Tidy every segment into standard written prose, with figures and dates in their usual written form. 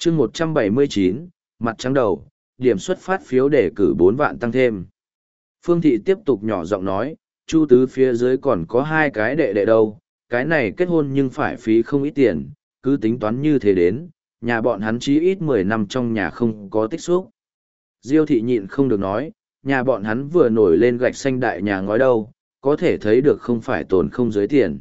chương 179, mặt trắng đầu, điểm xuất phát phiếu để cử 4 vạn tăng thêm. Phương Thị tiếp tục nhỏ giọng nói, Chu Tứ phía dưới còn có 2 cái đệ đệ đâu, cái này kết hôn nhưng phải phí không ít tiền, cứ tính toán như thế đến, nhà bọn hắn chí ít 10 năm trong nhà không có tích xúc. Diêu Thị nhịn không được nói, nhà bọn hắn vừa nổi lên gạch xanh đại nhà ngói đâu, có thể thấy được không phải tồn không dưới tiền.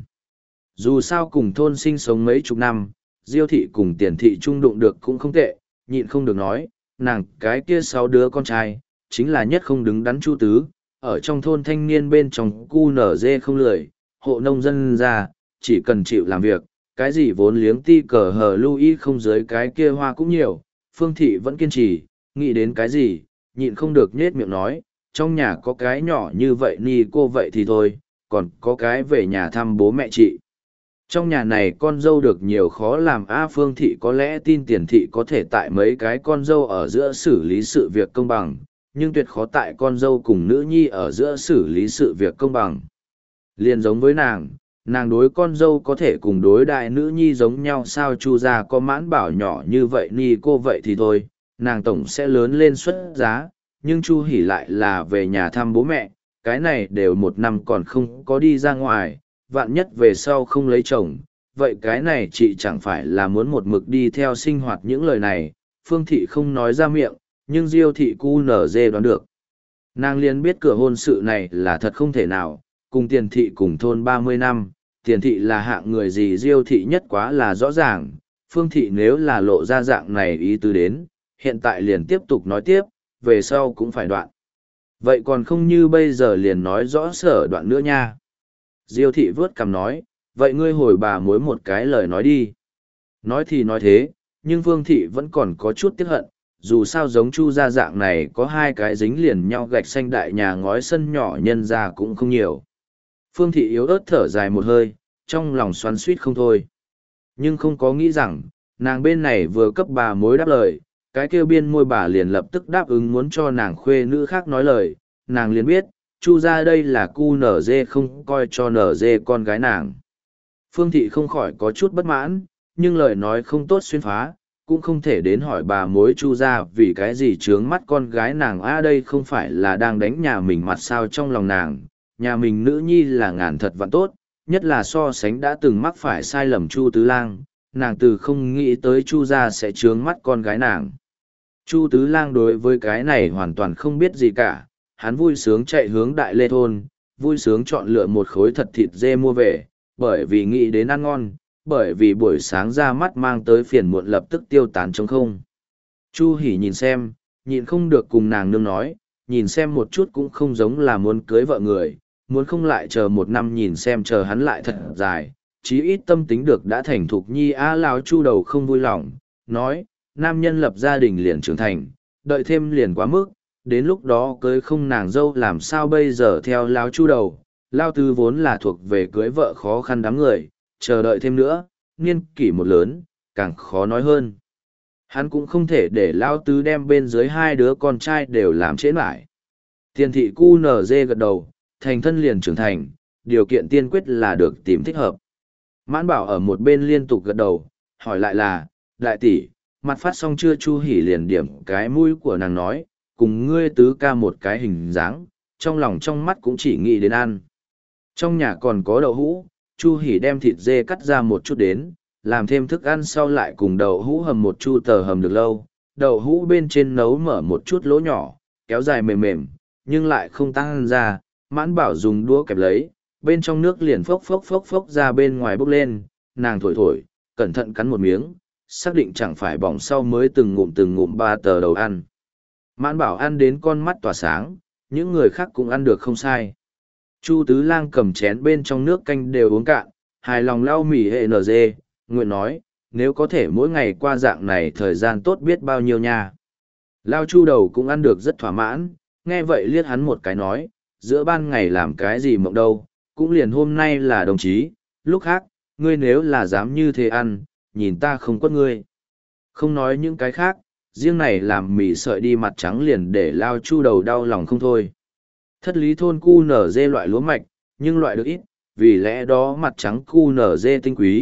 Dù sao cùng thôn sinh sống mấy chục năm, Diêu Thị cùng Tiền Thị trung đụng được cũng không tệ, nhịn không được nói, nàng cái kia 6 đứa con trai, chính là nhất không đứng đắn Chu Tứ, ở trong thôn thanh niên bên trong cu nở dê không lười, hộ nông dân ra, chỉ cần chịu làm việc, cái gì vốn liếng ti cờ hờ lưu không dưới cái kia hoa cũng nhiều. Phương Thị vẫn kiên trì, nghĩ đến cái gì, nhịn không được nhết miệng nói, trong nhà có cái nhỏ như vậy ni cô vậy thì thôi, còn có cái về nhà thăm bố mẹ chị. Trong nhà này con dâu được nhiều khó làm. Phương Thị có lẽ tin Tiền Thị có thể tại mấy cái con dâu ở giữa xử lý sự việc công bằng, nhưng tuyệt khó tại con dâu cùng nữ nhi ở giữa xử lý sự việc công bằng. Liền giống với nàng đối con dâu có thể cùng đối đại nữ nhi giống nhau sao? Chu gia có Mãn Bảo nhỏ như vậy ni cô vậy thì thôi, nàng tổng sẽ lớn lên xuất giá, nhưng Chu Hỉ lại là về nhà thăm bố mẹ, cái này đều 1 năm còn không có đi ra ngoài, vạn nhất về sau không lấy chồng, vậy cái này chị chẳng phải là muốn một mực đi theo sinh hoạt. Những lời này, Phương Thị không nói ra miệng, nhưng Diêu Thị cu nở dê đoán được. Nàng liền biết cửa hôn sự này là thật không thể nào, cùng Tiền Thị cùng thôn 30 năm, Tiền Thị là hạng người gì Diêu Thị nhất quá là rõ ràng. Phương Thị nếu là lộ ra dạng này ý tứ đến, hiện tại liền tiếp tục nói tiếp, về sau cũng phải đoạn. Vậy còn không như bây giờ liền nói rõ sở đoạn nữa nha. Diêu Thị vớt cằm nói, vậy ngươi hồi bà mối một cái lời nói đi. Nói thì nói thế, nhưng Phương Thị vẫn còn có chút tiếc hận, dù sao giống Chu gia dạng này có 2 cái dính liền nhau gạch xanh đại nhà ngói sân nhỏ nhân ra cũng không nhiều. Phương Thị yếu ớt thở dài một hơi, trong lòng xoắn xuýt không thôi. Nhưng không có nghĩ rằng, nàng bên này vừa cấp bà mối đáp lời, cái kêu biên môi bà liền lập tức đáp ứng muốn cho nàng khuê nữ khác nói lời. Nàng liền biết, Chu gia đây là cu nở dê không coi cho nở dê con gái nàng. Phương Thị không khỏi có chút bất mãn, nhưng lời nói không tốt xuyên phá, cũng không thể đến hỏi bà mối Chu gia vì cái gì trướng mắt con gái nàng. Đây không phải là đang đánh nhà mình mặt sao? Trong lòng nàng, nhà mình nữ nhi là ngàn thật vạn tốt, nhất là so sánh đã từng mắc phải sai lầm Chu Tứ Lang, nàng từ không nghĩ tới Chu gia sẽ trướng mắt con gái nàng. Chu Tứ Lang đối với cái này hoàn toàn không biết gì cả, hắn vui sướng chạy hướng Đại Lê thôn, vui sướng chọn lựa một khối thật thịt dê mua về, bởi vì nghĩ đến ăn ngon, bởi vì buổi sáng ra mắt mang tới phiền muộn lập tức tiêu tán trống không. Chu Hỉ nhìn xem, nhịn không được cùng nàng nương nói, nhìn xem một chút cũng không giống là muốn cưới vợ người, muốn không lại chờ 1 năm nhìn xem chờ hắn lại thật dài, chí ít tâm tính được đã thành thục nhi. Lão Chu đầu không vui lòng, nói, nam nhân lập gia đình liền trưởng thành, đợi thêm liền quá mức, đến lúc đó cưới không nàng dâu làm sao bây giờ? Theo Lão Chu đầu, Lao Tứ vốn là thuộc về cưới vợ khó khăn đám người, chờ đợi thêm nữa, niên kỷ một lớn, càng khó nói hơn. Hắn cũng không thể để Lao Tứ đem bên dưới 2 đứa con trai đều làm trễ lại. Tiền Thị cu nở dê gật đầu, thành thân liền trưởng thành, điều kiện tiên quyết là được tìm thích hợp. Mãn Bảo ở một bên liên tục gật đầu, hỏi lại là, đại tỷ, mặt phát xong chưa? Chu Hỉ liền điểm cái mũi của nàng nói, cùng ngươi tứ ca một cái hình dáng, trong lòng trong mắt cũng chỉ nghĩ đến ăn. Trong nhà còn có đậu hũ, Chu Hỉ đem thịt dê cắt ra một chút đến, làm thêm thức ăn sau lại cùng đậu hũ hầm một chu tờ hầm được lâu. Đậu hũ bên trên nấu mở một chút lỗ nhỏ, kéo dài mềm mềm, nhưng lại không tăng ra. Mãn Bảo dùng đũa kẹp lấy, bên trong nước liền phốc phốc phốc phốc ra bên ngoài bốc lên, nàng thổi thổi, cẩn thận cắn một miếng, xác định chẳng phải bỏng sau mới từng ngụm 3 tờ đầu ăn. Mãn Bảo ăn đến con mắt tỏa sáng, những người khác cũng ăn được không sai. Chu Tứ Lang cầm chén bên trong nước canh đều uống cạn, hài lòng lau mỉ hệ nở dê, nguyện nói, nếu có thể mỗi ngày qua dạng này thời gian tốt biết bao nhiêu nha. Lao Chu đầu cũng ăn được rất thỏa mãn, nghe vậy liếc hắn một cái nói, giữa ban ngày làm cái gì mộng đâu, cũng liền hôm nay là đồng chí, lúc khác, ngươi nếu là dám như thế ăn, nhìn ta không quất ngươi. Không nói những cái khác, riêng này làm mì sợi đi mặt trắng liền để Lao Chu đầu đau lòng không thôi. Thất lý thôn cu nở dê loại lúa mạch, nhưng loại được ít, vì lẽ đó mặt trắng cu nở dê tinh quý,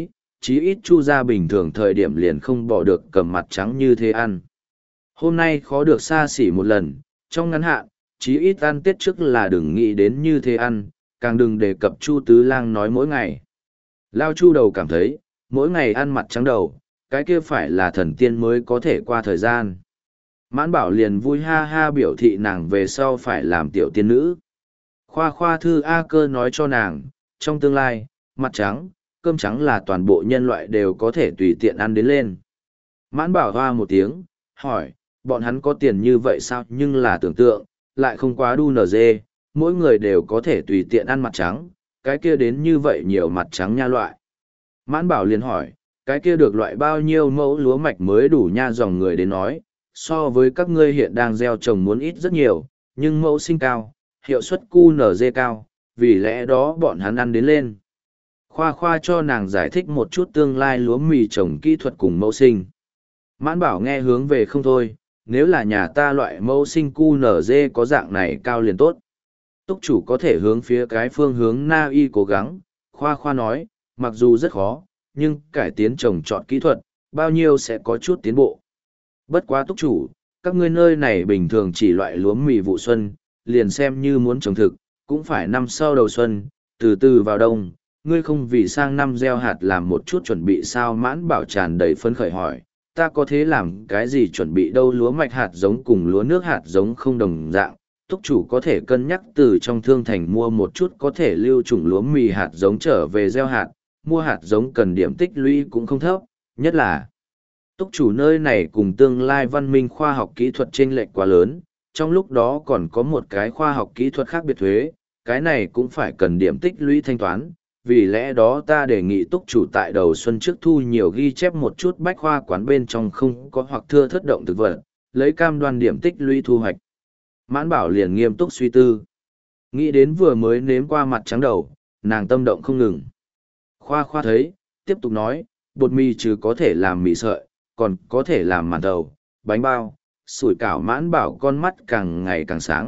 chí ít Chu gia bình thường thời điểm liền không bỏ được cầm mặt trắng như thế ăn. Hôm nay khó được xa xỉ một lần, trong ngắn hạn, chí ít ăn Tết trước là đừng nghĩ đến như thế ăn, càng đừng đề cập Chu Tứ Lang nói mỗi ngày. Lao Chu đầu cảm thấy, mỗi ngày ăn mặt trắng đầu, cái kia phải là thần tiên mới có thể qua thời gian. Mãn Bảo liền vui ha ha biểu thị nàng về sau phải làm tiểu tiên nữ. Khoa Khoa Thư A Cơ nói cho nàng, trong tương lai, mặt trắng, cơm trắng là toàn bộ nhân loại đều có thể tùy tiện ăn đến lên. Mãn Bảo hoa một tiếng, hỏi, bọn hắn có tiền như vậy sao? Nhưng là tưởng tượng, lại không quá đu nở dê, mỗi người đều có thể tùy tiện ăn mặt trắng, cái kia đến như vậy nhiều mặt trắng nha loại. Mãn Bảo liền hỏi, cái kia được loại bao nhiêu mẫu lúa mạch mới đủ nha? Dòng người đến nói, so với các ngươi hiện đang gieo trồng muốn ít rất nhiều, nhưng mẫu sinh cao, hiệu suất QNZ cao, vì lẽ đó bọn hắn ăn đến lên. Khoa Khoa cho nàng giải thích một chút tương lai lúa mì trồng kỹ thuật cùng mẫu sinh. Mãn Bảo nghe hướng về không thôi, nếu là nhà ta loại mẫu sinh QNZ có dạng này cao liền tốt. Túc chủ có thể hướng phía cái phương hướng Na Y cố gắng, Khoa Khoa nói, mặc dù rất khó, nhưng cải tiến trồng trọt kỹ thuật, bao nhiêu sẽ có chút tiến bộ. Bất quá túc chủ, các ngươi nơi này bình thường chỉ loại lúa mì vụ xuân, liền xem như muốn trồng thực, cũng phải năm sau đầu xuân, từ từ vào đông, ngươi không vì sang năm gieo hạt làm một chút chuẩn bị sao? Mãn Bảo tràn đầy phấn khởi hỏi, ta có thế làm cái gì chuẩn bị đâu? Lúa mạch hạt giống cùng lúa nước hạt giống không đồng dạng, túc chủ có thể cân nhắc từ trong thương thành mua một chút có thể lưu trùng lúa mì hạt giống trở về gieo hạt, mua hạt giống cần điểm tích lũy cũng không thấp, nhất là túc chủ nơi này cùng tương lai văn minh khoa học kỹ thuật chênh lệch quá lớn, trong lúc đó còn có một cái khoa học kỹ thuật khác biệt thuế, cái này cũng phải cần điểm tích lũy thanh toán, vì lẽ đó ta đề nghị túc chủ tại đầu xuân trước thu nhiều ghi chép một chút bách khoa quán bên trong không có hoặc thưa thất động thực vật, lấy cam đoan điểm tích lũy thu hoạch. Mãn Bảo liền nghiêm túc suy tư. Nghĩ đến vừa mới nếm qua mặt trắng đầu, nàng tâm động không ngừng. Khoa Khoa thấy, tiếp tục nói, bột mì trừ có thể làm mì sợi, còn có thể làm màn thầu, bánh bao, sủi cảo. Mãn Bảo con mắt càng ngày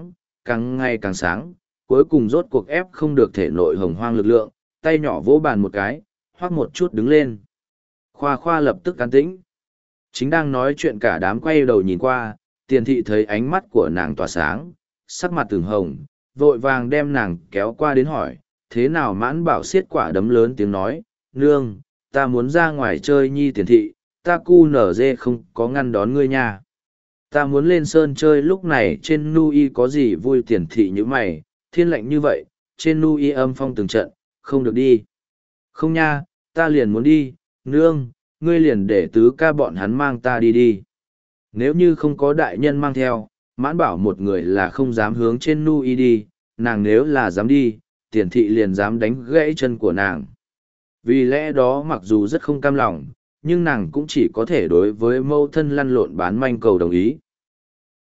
càng sáng, cuối cùng rốt cuộc ép không được thể nội hồng hoang lực lượng, tay nhỏ vỗ bàn một cái, hoác một chút đứng lên. Khoa Khoa lập tức an tĩnh. Chính đang nói chuyện cả đám quay đầu nhìn qua, Tiền thị thấy ánh mắt của nàng tỏa sáng, sắc mặt từng hồng, vội vàng đem nàng kéo qua đến hỏi, thế nào? Mãn Bảo xiết quả đấm lớn tiếng nói, nương, ta muốn ra ngoài chơi nhi. Tiền thị, ta cu nở dê không có ngăn đón ngươi nha. Ta muốn lên sơn chơi. Lúc này trên Nui có gì vui? Tiền thị như mày, thiên lệnh như vậy, trên Nui âm phong từng trận, không được đi. Không nha, ta liền muốn đi, nương, ngươi liền để tứ ca bọn hắn mang ta đi đi. Nếu như không có đại nhân mang theo, Mãn Bảo một người là không dám hướng trên Nui đi, nàng nếu là dám đi, Tiền thị liền dám đánh gãy chân của nàng. Vì lẽ đó mặc dù rất không cam lòng, nhưng nàng cũng chỉ có thể đối với mâu thân lăn lộn bán manh cầu đồng ý.